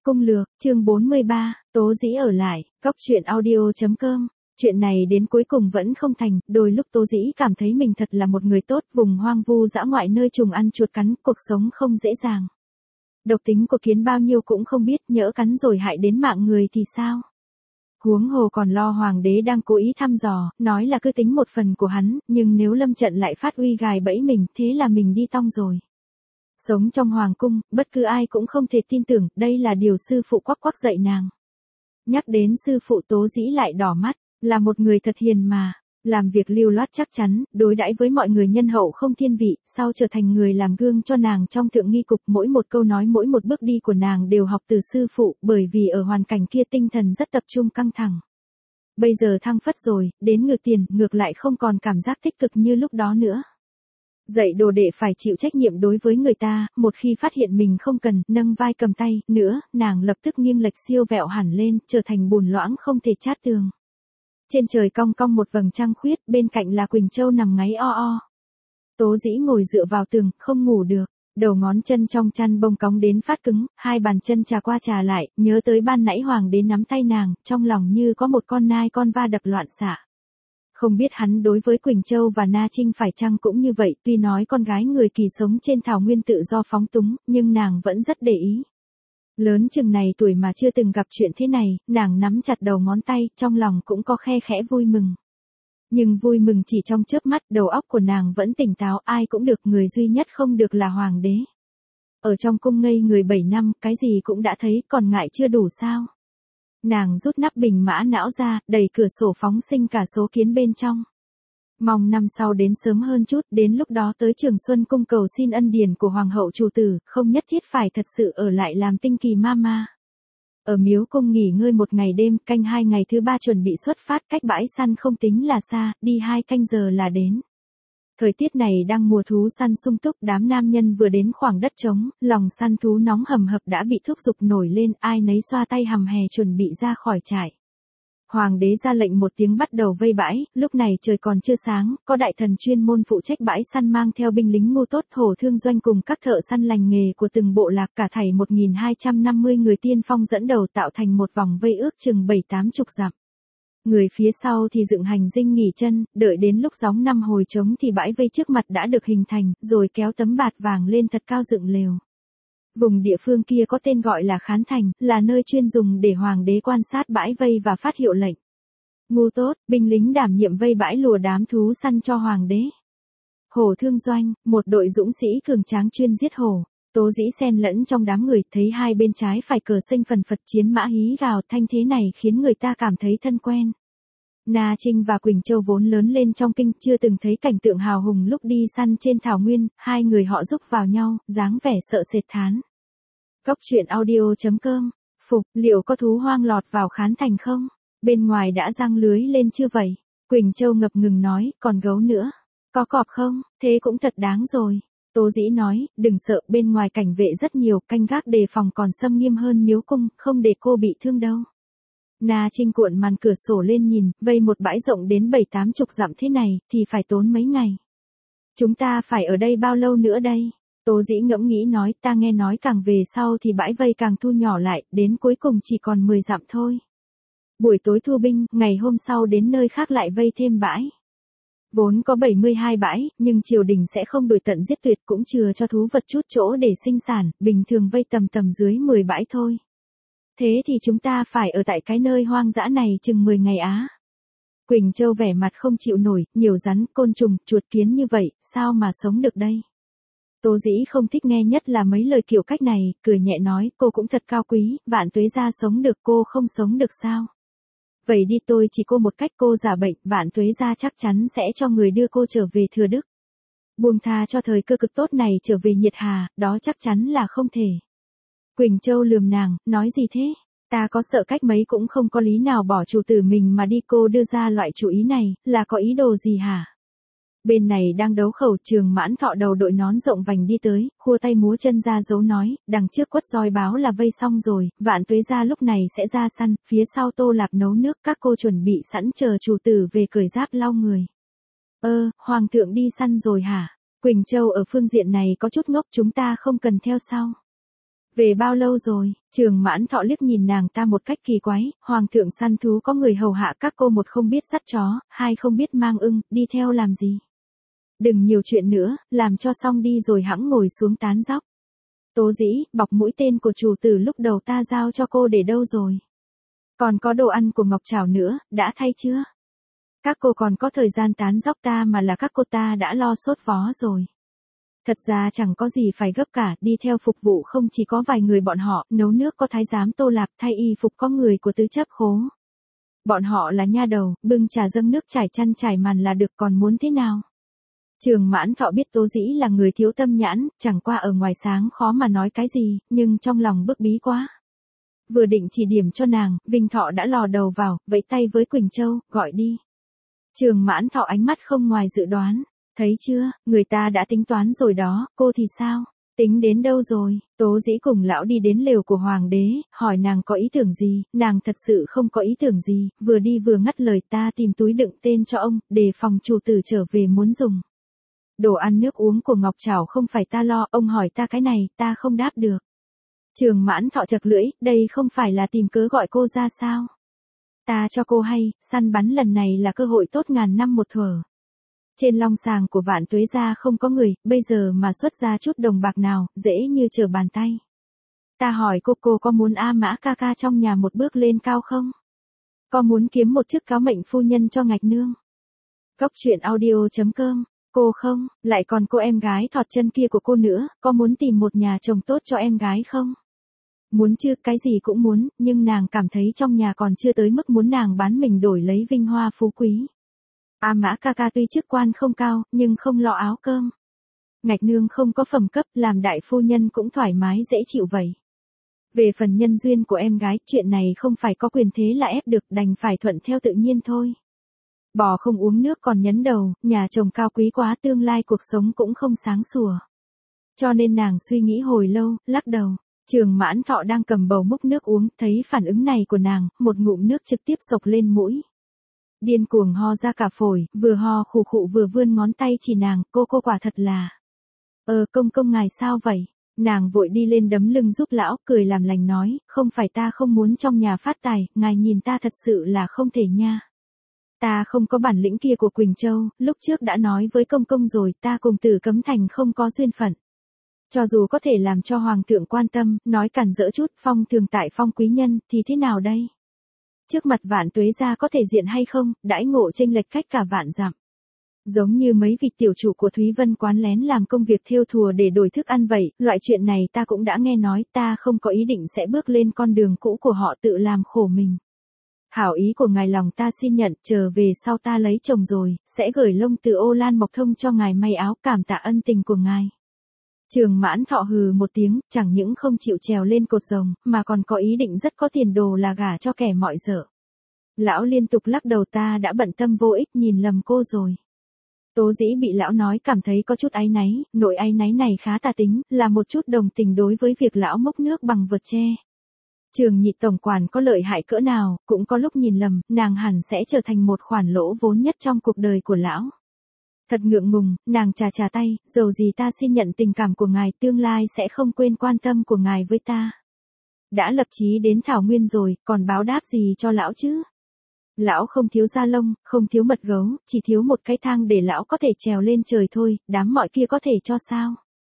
Cung lược, chương 43, Tố Dĩ ở lại, Cóc truyện audio.com. Chuyện này đến cuối cùng vẫn không thành, đôi lúc Tố Dĩ cảm thấy mình thật là một người tốt, vùng hoang vu dã ngoại nơi trùng ăn chuột cắn, cuộc sống không dễ dàng. Độc tính của kiến bao nhiêu cũng không biết, nhỡ cắn rồi hại đến mạng người thì sao? Huống hồ còn lo hoàng đế đang cố ý thăm dò, nói là cứ tính một phần của hắn, nhưng nếu lâm trận lại phát uy gài bẫy mình, thế là mình đi tong rồi. Sống trong hoàng cung, bất cứ ai cũng không thể tin tưởng, đây là điều sư phụ quắc quắc dạy nàng. Nhắc đến sư phụ Tố Dĩ lại đỏ mắt, là một người thật hiền mà, làm việc lưu loát chắc chắn, đối đãi với mọi người nhân hậu không thiên vị, sau trở thành người làm gương cho nàng trong thượng nghi cục, mỗi một câu nói mỗi một bước đi của nàng đều học từ sư phụ, bởi vì ở hoàn cảnh kia tinh thần rất tập trung căng thẳng. Bây giờ thăng phất rồi, đến ngược tiền, ngược lại không còn cảm giác tích cực như lúc đó nữa. Dạy đồ đệ phải chịu trách nhiệm đối với người ta, một khi phát hiện mình không cần, nâng vai cầm tay, nữa, nàng lập tức nghiêng lệch siêu vẹo hẳn lên, trở thành bùn loãng không thể chát tường. Trên trời cong cong một vầng trăng khuyết, bên cạnh là Quỳnh Châu nằm ngáy o o. Tố Dĩ ngồi dựa vào tường, không ngủ được, đầu ngón chân trong chăn bông cóng đến phát cứng, hai bàn chân chà qua chà lại, nhớ tới ban nãy hoàng đến nắm tay nàng, trong lòng như có một con nai con va đập loạn xạ. Không biết hắn đối với Quỳnh Châu và Na Trinh phải chăng cũng như vậy, tuy nói con gái người Kỳ sống trên thảo nguyên tự do phóng túng, nhưng nàng vẫn rất để ý. Lớn chừng này tuổi mà chưa từng gặp chuyện thế này, nàng nắm chặt đầu ngón tay, trong lòng cũng có khe khẽ vui mừng. Nhưng vui mừng chỉ trong chớp mắt, đầu óc của nàng vẫn tỉnh táo, ai cũng được, người duy nhất không được là hoàng đế. Ở trong cung ngây người 7 năm, cái gì cũng đã thấy, còn ngại chưa đủ sao? Nàng rút nắp bình mã não ra, đẩy cửa sổ phóng sinh cả số kiến bên trong. Mong năm sau đến sớm hơn chút, đến lúc đó tới Trường Xuân cung cầu xin ân điển của hoàng hậu chủ tử, không nhất thiết phải thật sự ở lại làm tinh kỳ mama. Ở miếu cung nghỉ ngơi một ngày đêm, canh 2 ngày thứ 3 chuẩn bị xuất phát, cách bãi săn không tính là xa, đi 2 canh giờ là đến. Thời tiết này đang mùa thú săn sung túc, đám nam nhân vừa đến khoảng đất trống, lòng săn thú nóng hầm hập đã bị thúc giục nổi lên, ai nấy xoa tay hầm hè chuẩn bị ra khỏi trại. Hoàng đế ra lệnh một tiếng bắt đầu vây bãi, lúc này trời còn chưa sáng, có đại thần chuyên môn phụ trách bãi săn mang theo binh lính ngu tốt, Hổ Thương Doanh cùng các thợ săn lành nghề của từng bộ lạc, cả thảy 1250 người tiên phong dẫn đầu tạo thành một vòng vây ước chừng 7-80 dặm. Người phía sau thì dựng hành dinh nghỉ chân, đợi đến lúc gióng năm hồi trống thì bãi vây trước mặt đã được hình thành, rồi kéo tấm bạt vàng lên thật cao dựng lều. Vùng địa phương kia có tên gọi là Khán Thành, là nơi chuyên dùng để hoàng đế quan sát bãi vây và phát hiệu lệnh. Ngu tốt, binh lính đảm nhiệm vây bãi lùa đám thú săn cho hoàng đế. Hổ Thương Doanh, một đội dũng sĩ cường tráng chuyên giết hổ. Tố Dĩ xen lẫn trong đám người, thấy hai bên trái phải cờ xanh phần phật, chiến mã hí gào, thanh thế này khiến người ta cảm thấy thân quen. Na Trinh và Quỳnh Châu vốn lớn lên trong kinh, chưa từng thấy cảnh tượng hào hùng lúc đi săn trên thảo nguyên, hai người họ rúc vào nhau, dáng vẻ sợ sệt thán. Cóc truyện audio.com. Phục, liệu có thú hoang lọt vào Khán Thành không? Bên ngoài đã giăng lưới lên chưa vậy? Quỳnh Châu ngập ngừng nói, còn gấu nữa. Có cọp không? Thế cũng thật đáng rồi. Tố Dĩ nói, đừng sợ, bên ngoài cảnh vệ rất nhiều, canh gác đề phòng còn xâm nghiêm hơn miếu cung, không để cô bị thương đâu. Na Trinh cuộn màn cửa sổ lên nhìn, vây một bãi rộng đến 7-80 dặm thế này, thì phải tốn mấy ngày. Chúng ta phải ở đây bao lâu nữa đây? Tố Dĩ ngẫm nghĩ nói, ta nghe nói càng về sau thì bãi vây càng thu nhỏ lại, đến cuối cùng chỉ còn 10 dặm thôi. Buổi tối thu binh, ngày hôm sau đến nơi khác lại vây thêm bãi. Vốn có 72 bãi, nhưng triều đình sẽ không đuổi tận giết tuyệt, cũng chừa cho thú vật chút chỗ để sinh sản, bình thường vây tầm dưới 10 bãi thôi. Thế thì chúng ta phải ở tại cái nơi hoang dã này chừng 10 ngày á. Quỳnh Châu vẻ mặt không chịu nổi, nhiều rắn, côn trùng, chuột kiến như vậy, sao mà sống được đây? Tố Dĩ không thích nghe nhất là mấy lời kiểu cách này, cười nhẹ nói, cô cũng thật cao quý, Vạn Tuế gia sống được, cô không sống được sao? Vậy đi, tôi chỉ cô một cách, cô giả bệnh, Vạn Tuế gia chắc chắn sẽ cho người đưa cô trở về Thừa Đức. Buông tha cho thời cơ cực tốt này trở về Nhiệt Hà, đó chắc chắn là không thể. Quỳnh Châu lườm nàng, nói gì thế? Ta có sợ cách mấy cũng không có lý nào bỏ chủ tử mình mà đi, cô đưa ra loại chủ ý này, là có ý đồ gì hả? Bên này đang đấu khẩu, Trường Mãn Thọ đầu đội nón rộng vành đi tới, khua tay múa chân ra dấu nói, đằng trước quất roi báo là vây xong rồi, Vạn Tuế gia lúc này sẽ ra săn, phía sau Tô Lạp nấu nước, các cô chuẩn bị sẵn chờ chủ tử về cởi giáp lau người. Hoàng thượng đi săn rồi hả? Quỳnh Châu ở phương diện này có chút ngốc, chúng ta không cần theo sau. Về bao lâu rồi? Trường Mãn Thọ liếc nhìn nàng ta một cách kỳ quái, hoàng thượng săn thú có người hầu hạ các cô, một không biết dắt chó, hai không biết mang ưng, đi theo làm gì? Đừng nhiều chuyện nữa, làm cho xong đi rồi hẵng ngồi xuống tán dóc. Tố Dĩ, bọc mũi tên của chủ tử lúc đầu ta giao cho cô để đâu rồi? Còn có đồ ăn của Ngọc Trảo nữa, đã thay chưa? Các cô còn có thời gian tán dóc ta mà là các cô ta đã lo sốt vó rồi. Thật ra chẳng có gì phải gấp cả, đi theo phục vụ không chỉ có vài người bọn họ, nấu nước có thái giám Tô Lạp, thay y phục có người của tứ chấp khố. Bọn họ là nha đầu, bưng trà dâng nước trải chăn trải màn là được, còn muốn thế nào? Trường Mãn Thọ biết Tố Dĩ là người thiếu tâm nhãn, chẳng qua ở ngoài sáng khó mà nói cái gì, nhưng trong lòng bức bí quá. Vừa định chỉ điểm cho nàng, Vinh Thọ đã lò đầu vào, vẫy tay với Quỳnh Châu, gọi đi. Trường Mãn Thọ ánh mắt không ngoài dự đoán. Thấy chưa, người ta đã tính toán rồi đó, cô thì sao? Tính đến đâu rồi? Tố Dĩ cùng lão đi đến lều của hoàng đế, hỏi nàng có ý tưởng gì, nàng thật sự không có ý tưởng gì, vừa đi vừa ngắt lời, ta tìm túi đựng tên cho ông, để phòng chủ tử trở về muốn dùng. Đồ ăn nước uống của Ngọc Trảo không phải ta lo, ông hỏi ta cái này, ta không đáp được. Trường Mãn Thọ chật lưỡi, đây không phải là tìm cớ gọi cô ra sao? Ta cho cô hay, săn bắn lần này là cơ hội tốt ngàn năm một thuở. Trên long sàng của Vạn Tuế gia không có người, bây giờ mà xuất ra chút đồng bạc nào, dễ như trở bàn tay. Ta hỏi cô có muốn A Mã ca ca trong nhà một bước lên cao không? Có muốn kiếm một chức cáo mệnh phu nhân cho Ngạch Nương? Cốc truyện audio.com. Cô không, lại còn cô em gái thọt chân kia của cô nữa, có muốn tìm một nhà chồng tốt cho em gái không? Muốn chứ, cái gì cũng muốn, nhưng nàng cảm thấy trong nhà còn chưa tới mức muốn nàng bán mình đổi lấy vinh hoa phú quý. A Mã ca ca tuy chức quan không cao, nhưng không lo áo cơm. Ngạch Nương không có phẩm cấp, làm đại phu nhân cũng thoải mái dễ chịu vậy. Về phần nhân duyên của em gái, chuyện này không phải có quyền thế là ép được, đành phải thuận theo tự nhiên thôi. Bò không uống nước còn nhấn đầu, nhà chồng cao quý quá, tương lai cuộc sống cũng không sáng sủa. Cho nên nàng suy nghĩ hồi lâu, lắc đầu. Trường Mãn Thọ đang cầm bầu múc nước uống, thấy phản ứng này của nàng, một ngụm nước trực tiếp xộc lên mũi. Điên cuồng ho ra cả phổi, vừa ho khụ khụ vừa vươn ngón tay chỉ nàng, cô quả thật là. Công ngài sao vậy? Nàng vội đi lên đấm lưng giúp lão, cười làm lành nói, không phải ta không muốn trong nhà phát tài, ngài nhìn ta thật sự là không thể nha. Ta không có bản lĩnh kia của Quỳnh Châu, lúc trước đã nói với công rồi, ta cùng Tử Cấm Thành không có duyên phận. Cho dù có thể làm cho hoàng thượng quan tâm, nói cản rỡ chút, phong thường tại phong quý nhân, thì thế nào đây? Trước mặt Vạn Tuế gia có thể diện hay không, đãi ngộ chênh lệch cách cả vạn dặm. Giống như mấy vị tiểu chủ của Thúy Vân quán lén làm công việc thêu thùa để đổi thức ăn vậy, loại chuyện này ta cũng đã nghe nói, ta không có ý định sẽ bước lên con đường cũ của họ tự làm khổ mình. Hảo ý của ngài lòng ta xin nhận, chờ về sau ta lấy chồng rồi, sẽ gửi lông từ Ô Lan Mộc Thông cho ngài may áo, cảm tạ ân tình của ngài. Trường Mãn Thọ hừ một tiếng, chẳng những không chịu trèo lên cột rồng, mà còn có ý định rất có tiền đồ là gả cho kẻ mọi dở. Lão liên tục lắc đầu, ta đã bận tâm vô ích, nhìn lầm cô rồi. Tố Dĩ bị lão nói cảm thấy có chút áy náy, nỗi áy náy này khá tà tính, là một chút đồng tình đối với việc lão mốc nước bằng vợt tre. Trường Nhị tổng quản có lợi hại cỡ nào, cũng có lúc nhìn lầm, nàng hẳn sẽ trở thành một khoản lỗ vốn nhất trong cuộc đời của lão. Thật ngượng ngùng, nàng chà tay, dầu gì ta xin nhận tình cảm của ngài, tương lai sẽ không quên quan tâm của ngài với ta. Đã lập chí đến Thảo Nguyên rồi, còn báo đáp gì cho lão chứ? Lão không thiếu da lông, không thiếu mật gấu, chỉ thiếu một cái thang để lão có thể trèo lên trời thôi, đám mọi kia có thể cho sao?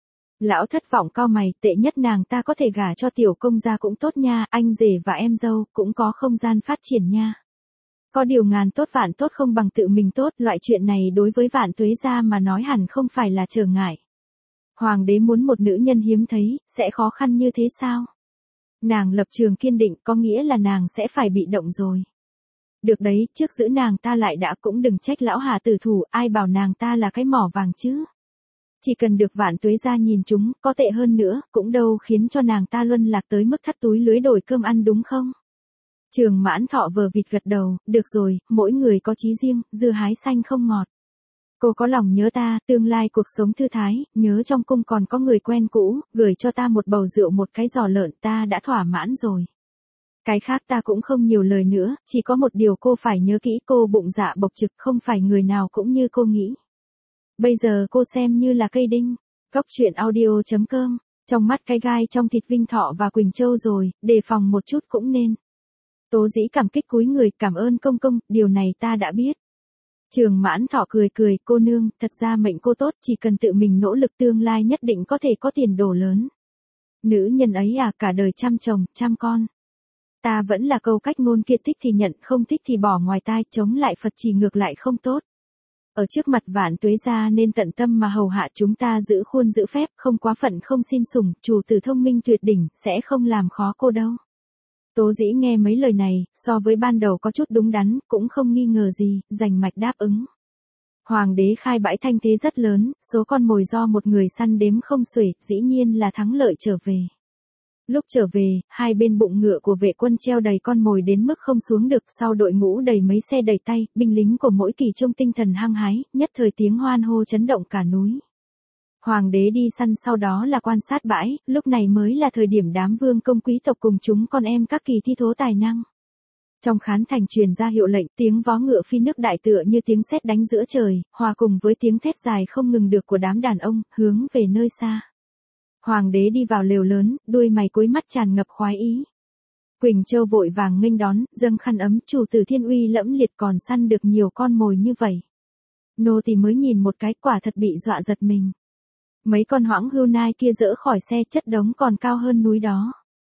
Lão thất vọng cau mày, tệ nhất nàng ta có thể gả cho tiểu công gia cũng tốt nha, anh rể và em dâu cũng có không gian phát triển nha. Có điều ngàn tốt vạn tốt không bằng tự mình tốt, loại chuyện này đối với Vạn Tuế gia mà nói hẳn không phải là trở ngại. Hoàng đế muốn một nữ nhân hiếm thấy, sẽ khó khăn như thế sao? Nàng lập trường kiên định, có nghĩa là nàng sẽ phải bị động rồi. Được đấy, trước giữ nàng ta lại đã, cũng đừng trách lão Hà tử thủ, ai bảo nàng ta là cái mỏ vàng chứ. Chỉ cần được Vạn Tuế gia nhìn chúng, có tệ hơn nữa, cũng đâu khiến cho nàng ta luân lạc tới mức thắt túi lưới đổi cơm ăn đúng không? Trường Mãn Thọ vờ vịt gật đầu, được rồi, mỗi người có chí riêng, dưa hái xanh không ngọt. Cô có lòng nhớ ta, tương lai cuộc sống thư thái, nhớ trong cung còn có người quen cũ, gửi cho ta một bầu rượu một cái giò lợn, ta đã thỏa mãn rồi. Cái khác ta cũng không nhiều lời nữa, chỉ có một điều cô phải nhớ kỹ, cô bụng dạ bộc trực, không phải người nào cũng như cô nghĩ. Bây giờ cô xem như là cây đinh. Cốc truyện audio.com Trong mắt cái gai trong thịt Vinh Thọ và Quỳnh Châu rồi, đề phòng một chút cũng nên. Tố Dĩ cảm kích cúi người, cảm ơn công công, điều này ta đã biết. Trường Mãn Thọ cười cười, cô nương, thật ra mệnh cô tốt, chỉ cần tự mình nỗ lực tương lai nhất định có thể có tiền đồ lớn. Nữ nhân ấy à, cả đời chăm chồng, chăm con. Ta vẫn là câu cách ngôn kia, thích thì nhận, không thích thì bỏ ngoài tai, chống lại Phật chỉ ngược lại không tốt. Ở trước mặt Vạn Tuế gia nên tận tâm mà hầu hạ chúng ta, giữ khuôn giữ phép, không quá phận không xin sủng, chủ tử thông minh tuyệt đỉnh, sẽ không làm khó cô đâu. Tố Dĩ nghe mấy lời này, so với ban đầu có chút đúng đắn, cũng không nghi ngờ gì, rành mạch đáp ứng. Hoàng đế khai bãi thanh thế rất lớn, số con mồi do một người săn đếm không xuể, dĩ nhiên là thắng lợi trở về. Lúc trở về, hai bên bụng ngựa của vệ quân treo đầy con mồi đến mức không xuống được, sau đội ngũ đầy mấy xe đầy tay, binh lính của mỗi kỳ trông tinh thần hăng hái, nhất thời tiếng hoan hô chấn động cả núi. Hoàng đế đi săn sau đó là quan sát bãi, lúc này mới là thời điểm đám vương công quý tộc cùng chúng con em các kỳ thi thố tài năng. Trong khán thành truyền ra hiệu lệnh, tiếng vó ngựa phi nước đại tựa như tiếng sét đánh giữa trời, hòa cùng với tiếng thét dài không ngừng được của đám đàn ông, hướng về nơi xa. Hoàng đế đi vào lều lớn, đuôi mày cúi mắt tràn ngập khoái ý. Quỳnh Châu vội vàng nghênh đón, dâng khăn ấm, chủ tử thiên uy lẫm liệt, còn săn được nhiều con mồi như vậy. Nô tỳ mới nhìn một cái, quả thật bị dọa giật mình. Mấy con hoãng hươu nai kia dỡ khỏi xe, chất đống còn cao hơn núi đó.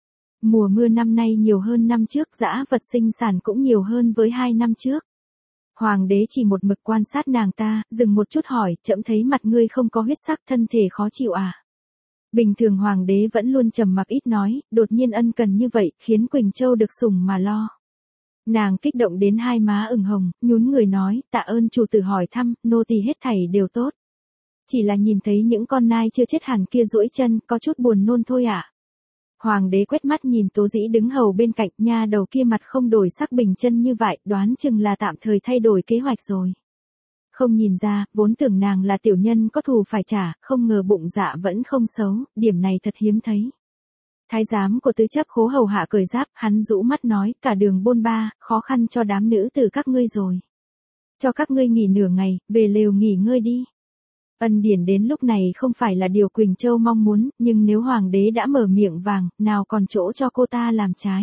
Mùa mưa năm nay nhiều hơn năm trước, dã vật sinh sản cũng nhiều hơn với 2 năm trước. Hoàng đế chỉ một mực quan sát nàng ta, dừng một chút hỏi, trẫm thấy mặt ngươi không có huyết sắc, thân thể khó chịu à? Bình thường hoàng đế vẫn luôn trầm mặc ít nói, đột nhiên ân cần như vậy, khiến Quỳnh Châu được sủng mà lo. Nàng kích động đến hai má ửng hồng, nhún người nói, tạ ơn chủ tử hỏi thăm, nô tỳ hết thảy đều tốt. Chỉ là nhìn thấy những con nai chưa chết hẳn kia duỗi chân, có chút buồn nôn thôi ạ. Hoàng đế quét mắt nhìn Tố Dĩ đứng hầu bên cạnh, nha đầu kia mặt không đổi sắc bình chân như vậy, đoán chừng là tạm thời thay đổi kế hoạch rồi. Không nhìn ra, vốn tưởng nàng là tiểu nhân có thù phải trả, không ngờ bụng dạ vẫn không xấu, điểm này thật hiếm thấy. Thái giám của tứ chấp khố hầu hạ cởi giáp, hắn rũ mắt nói, cả đường bôn ba, khó khăn cho đám nữ tử các ngươi rồi. Cho các ngươi nghỉ nửa ngày, về lều nghỉ ngơi đi. Ân điển đến lúc này không phải là điều Quỳnh Châu mong muốn, nhưng nếu hoàng đế đã mở miệng vàng, nào còn chỗ cho cô ta làm trái.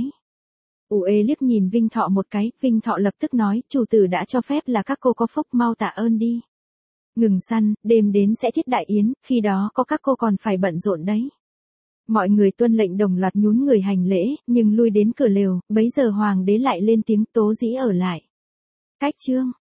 Ê liếc nhìn Vinh Thọ một cái, Vinh Thọ lập tức nói, chủ tử đã cho phép là các cô có phúc, mau tạ ơn đi. Ngừng săn, đêm đến sẽ thiết đại yến, khi đó có các cô còn phải bận rộn đấy. Mọi người tuân lệnh đồng loạt nhún người hành lễ, nhưng lui đến cửa lều, bấy giờ hoàng đế lại lên tiếng, Tố Dĩ ở lại. Cách chương.